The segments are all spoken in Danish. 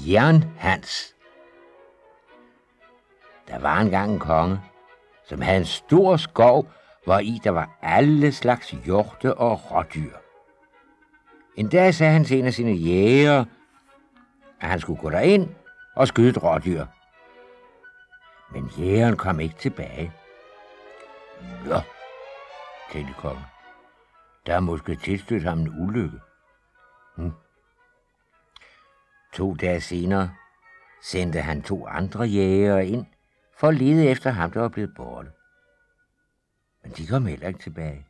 Jernhans. Der var engang en konge, som havde en stor skov, hvor i der var alle slags hjorte og rådyr. En dag sagde han til en af sine jægere, at han skulle gå derind og skyde et rådyr. Men jægeren kom ikke tilbage. Nå, tænkte kongen, der er måske tilstødt ham en ulykke. 2 dage senere sendte han 2 andre jægere ind for at lede efter ham, der var blevet borte. Men de kom heller ikke tilbage.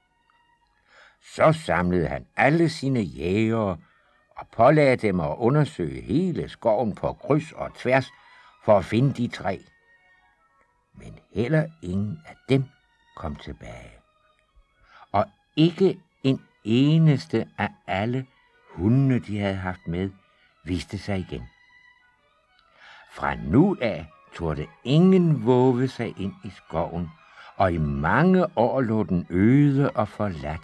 Så samlede han alle sine jægere og pålagde dem at undersøge hele skoven på kryds og tværs for at finde de 3. Men heller ingen af dem kom tilbage. Og ikke en eneste af alle hundene, de havde haft med, viste sig igen. Fra nu af turde ingen våge sig ind i skoven, og i mange år lå den øde og forladt.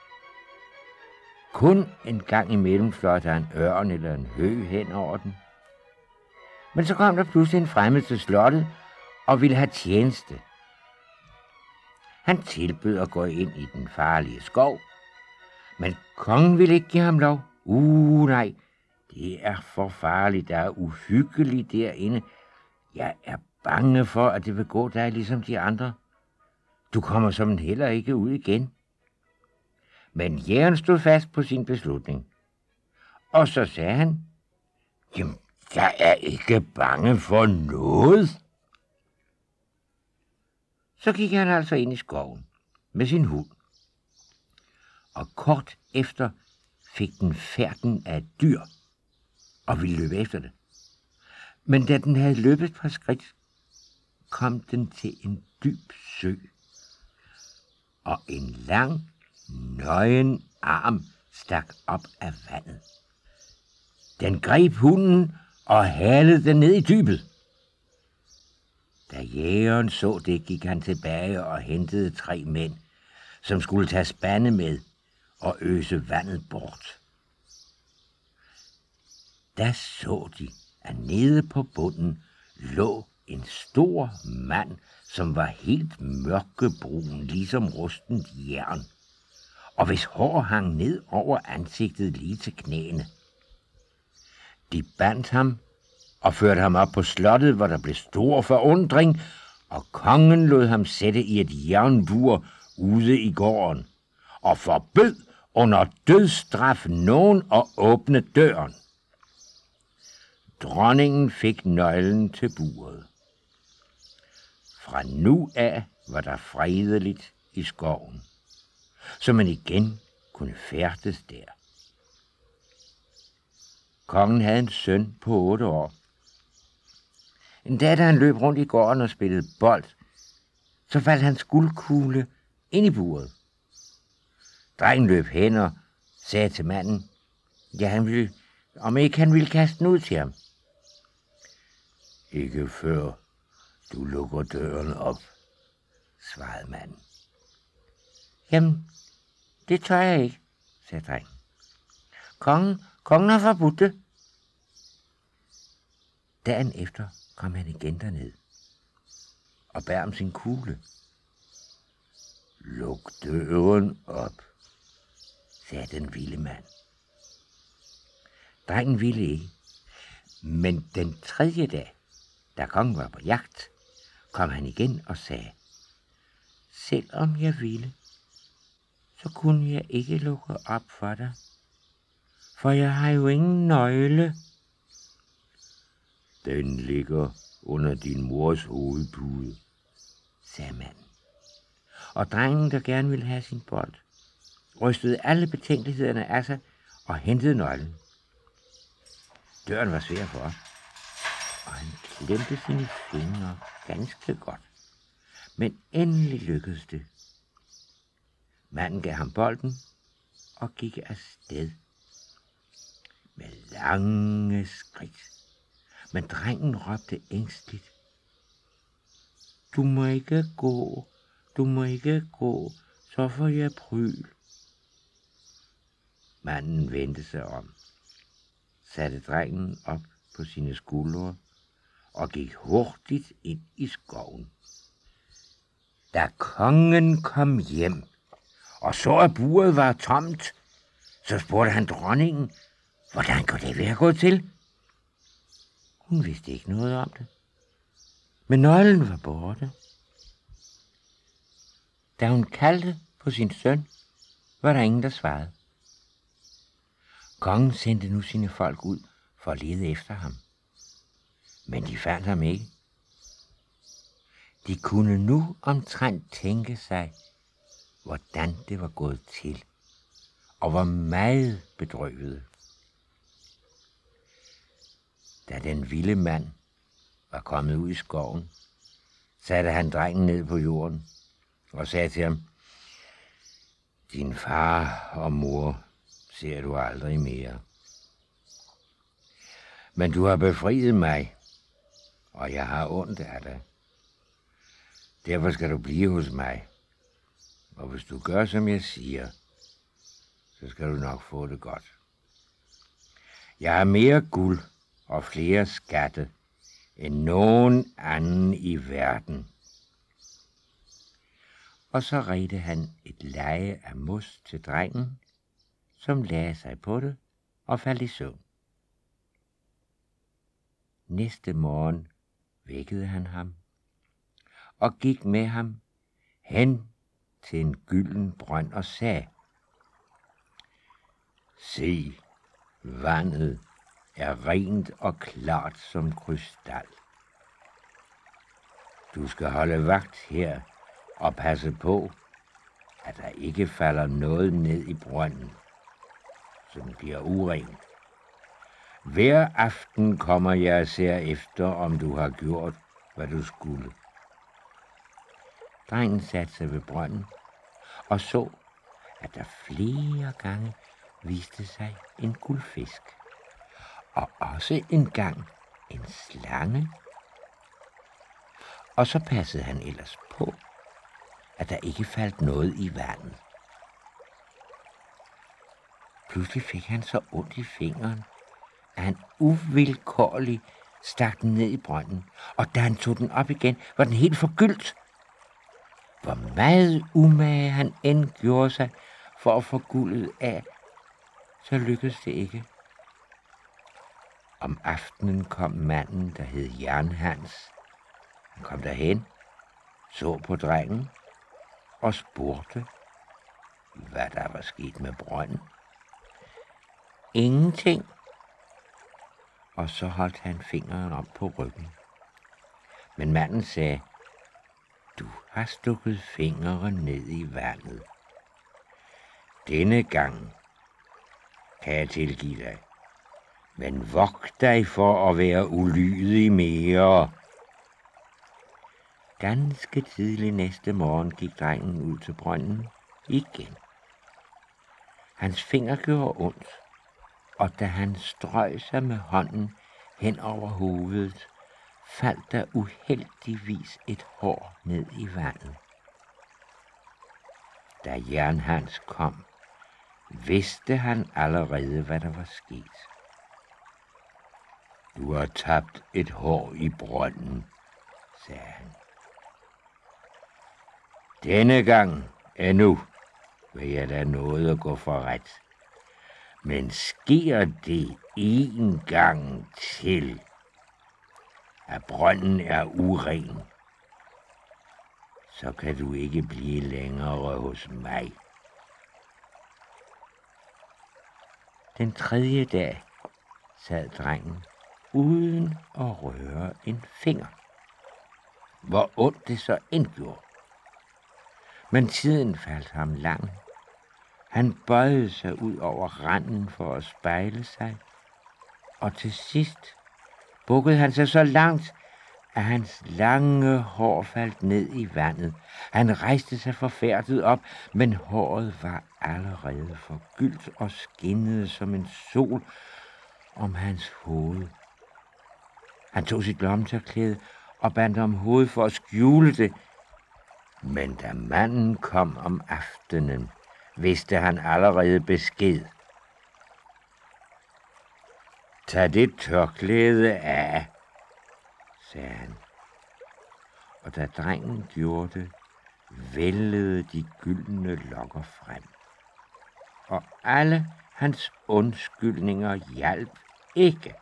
Kun en gang imellem fløj der en ørn eller en høg hen over den. Men så kom der pludselig en fremmed til slottet og ville have tjeneste. Han tilbød at gå ind i den farlige skov, men kongen ville ikke give ham lov. Nej, det er for farligt, der er uhyggeligt derinde. Jeg er bange for, at det vil gå dig ligesom de andre. Du kommer som heller ikke ud igen. Men jægeren stod fast på sin beslutning. Og så sagde han, jamen, jeg er ikke bange for noget. Så gik han altså ind i skoven med sin hund. Og kort efter fik den færden af et dyr og ville løbe efter det. Men da den havde løbet et par skridt, kom den til en dyb sø. Og en lang, nøgen arm stak op af vandet. Den greb hunden og halede den ned i dybet. Da jægeren så det, gik han tilbage og hentede 3 mænd, som skulle tage spande med og øse vandet bort. Da så de, at nede på bunden lå en stor mand, som var helt mørkebrun, ligesom rustent jern, og hvis hår hang ned over ansigtet lige til knæene. De bandt ham og førte ham op på slottet, hvor der blev stor forundring, og kongen lod ham sætte i et jernbur ude i gården, og forbød under dødsstraf nogen at åbne døren. Dronningen fik nøglen til buret. Fra nu af var der fredeligt i skoven, så man igen kunne færdes der. Kongen havde en søn på 8 år. En dag, da han løb rundt i gården og spillede bold, så faldt hans guldkugle ind i buret. Drengen løb hen og sagde til manden, om ikke han ville kaste den ud til ham. Ikke før du lukker døren op, svarede manden. Jamen, det tør jeg ikke, sagde drengen. Kongen har forbudt det. Dagen efter kom han igen derned og bad om sin kugle. Luk døren op, sagde den vilde mand. Drengen ville ikke, men den 3. dag, da kongen var på jagt, kom han igen og sagde, selvom jeg ville, så kunne jeg ikke lukke op for dig, for jeg har jo ingen nøgle. Den ligger under din mors hovedpude, sagde manden. Og drengen, der gerne ville have sin bold, rystede alle betænkelighederne af sig og hentede nøglen. Døren var svær for, og han klemte sine fingre ganske godt. Men endelig lykkedes det. Manden gav ham bolden og gik afsted med lange skridt. Men drengen råbte ængsteligt, du må ikke gå, så får jeg pryl. Manden vendte sig om, satte drengen op på sine skuldre og gik hurtigt ind i skoven. Da kongen kom hjem og så, at buret var tomt, så spurgte han dronningen, hvordan kunne det være gået til? Hun vidste ikke noget om det, men nøglen var borte. Da hun kaldte på sin søn, var der ingen, der svarede. Kongen sendte nu sine folk ud for at lede efter ham, men de fandt ham ikke. De kunne nu omtrent tænke sig, hvordan det var gået til, og var meget bedrøvede. Da den vilde mand var kommet ud i skoven, satte han drengen ned på jorden og sagde til ham, din far og mor ser du aldrig mere. Men du har befriet mig, og jeg har ondt af dig. Derfor skal du blive hos mig, og hvis du gør, som jeg siger, så skal du nok få det godt. Jeg har mere guld og flere skatte end nogen anden i verden. Og så redte han et leje af mos til drengen, som lagde sig på det og faldt i søvn. Næste morgen vækkede han ham og gik med ham hen til en gylden brønd og sagde, se, vandet er rent og klart som krystal. Du skal holde vagt her og passe på, at der ikke falder noget ned i brønden, så den bliver uren. Hver aften kommer jeg og ser efter, om du har gjort, hvad du skulle. Drengen satte sig ved brønden og så, at der flere gange viste sig en guldfisk, og også en gang en slange. Og så passede han ellers på, at der ikke faldt noget i vandet. Pludselig fik han så ondt i fingeren, at han uvilkårligt stak den ned i brønden, og da han tog den op igen, var den helt forgyldt. Hvor meget umage han end gjorde sig for at få guldet af, så lykkedes det ikke. Om aftenen kom manden, der hed Jernhans. Han kom derhen, så på drengen og spurgte, hvad der var sket med brønden. Ingenting. Og så holdt han fingeren op på ryggen. Men manden sagde, du har stukket fingeren ned i vandet. Denne gang kan jeg tilgive dig, men vogt dig for at være ulydig mere. Ganske tidligt næste morgen gik drengen ud til brønden igen. Hans finger gjorde ondt, og da han strøg sig med hånden hen over hovedet, faldt der uheldigvis et hår ned i vandet. Da Jernhans kom, vidste han allerede, hvad der var sket. Du har tabt et hår i brønden, sagde han. Denne gang endnu vil jeg da noget at gå for ret. Men sker det en gang til, at brønden er uren, så kan du ikke blive længere hos mig. Den tredje dag sad drengen uden at røre en finger. Hvor ondt det så end gjorde. Men tiden faldt ham lang. Han bøjede sig ud over randen for at spejle sig, og til sidst bukkede han sig så langt, at hans lange hår faldt ned i vandet. Han rejste sig forfærdet op, men håret var allerede forgyldt og skinnede som en sol om hans hoved. Han tog sit lommetørklæde og bandt om hovedet for at skjule det, men da manden kom om aftenen, vidste han allerede besked. Tag det tørklæde af, sagde han. Og da drengen gjorde det, vældede de gyldne lokker frem. Og alle hans undskyldninger hjalp ikke.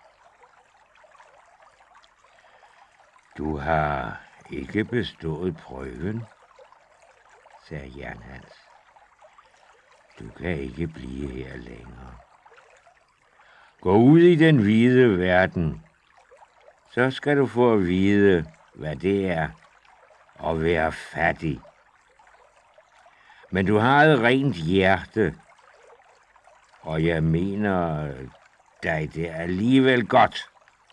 Du har ikke bestået prøven, sagde Jernhans. Du kan ikke blive her længere. Gå ud i den hvide verden, så skal du få at vide, hvad det er at være fattig. Men du har et rent hjerte, og jeg mener dig det er alligevel godt.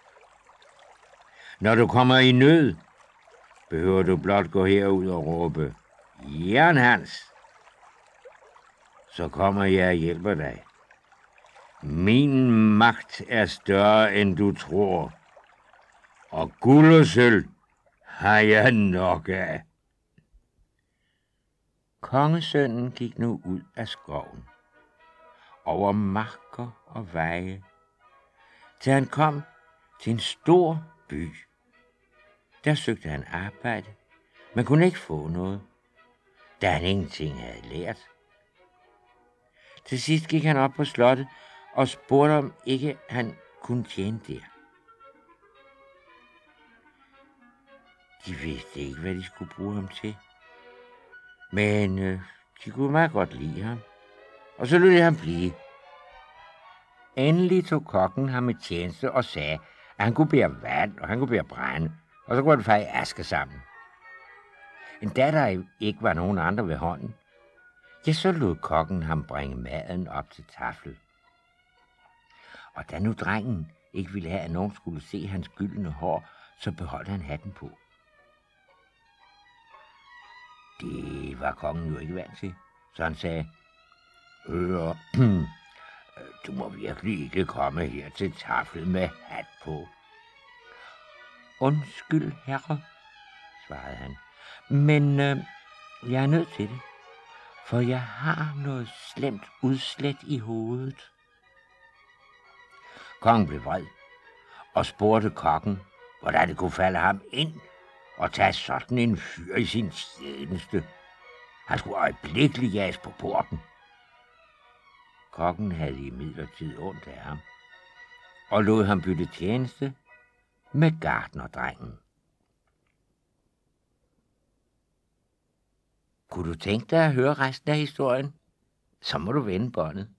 Når du kommer i nød, behøver du blot gå herud og råbe, Jernhans, så kommer jeg og hjælper dig. Min magt er større, end du tror, og guld og sølv har jeg nok af. Kongesønnen gik nu ud af skoven, over marker og veje, til han kom til en stor by. Der søgte han arbejde, men kunne ikke få noget, da han ingenting havde lært. Til sidst gik han op på slottet og spurgte, om ikke han kunne tjene der. De vidste ikke, hvad de skulle bruge ham til, men de kunne meget godt lide ham, og så lod de ham blive. Endelig tog kokken ham i tjeneste og sagde, at han kunne bære vand, og han kunne bære brænde, og så kunne han feje aske sammen. En da der ikke var nogen andre ved hånden, ja, så lod kokken ham bringe maden op til tafel. Og da nu drengen ikke ville have, at nogen skulle se hans gyldne hår, så beholdt han hatten på. Det var kongen jo ikke vant til, så han sagde, du må virkelig ikke komme her til tafel med hat på. Undskyld, herre, svarede han, men jeg er nødt til det, for jeg har noget slemt udslæt i hovedet. Kongen blev vred og spurgte kokken, hvordan det kunne falde ham ind og tage sådan en fyr i sin tjeneste. Han skulle øjeblikkeligt jages på porten. Kokken havde imidlertid ondt af ham og lod ham bytte tjeneste med gartnerdrengen. Kunne du tænke dig at høre resten af historien? Så må du vende båndet.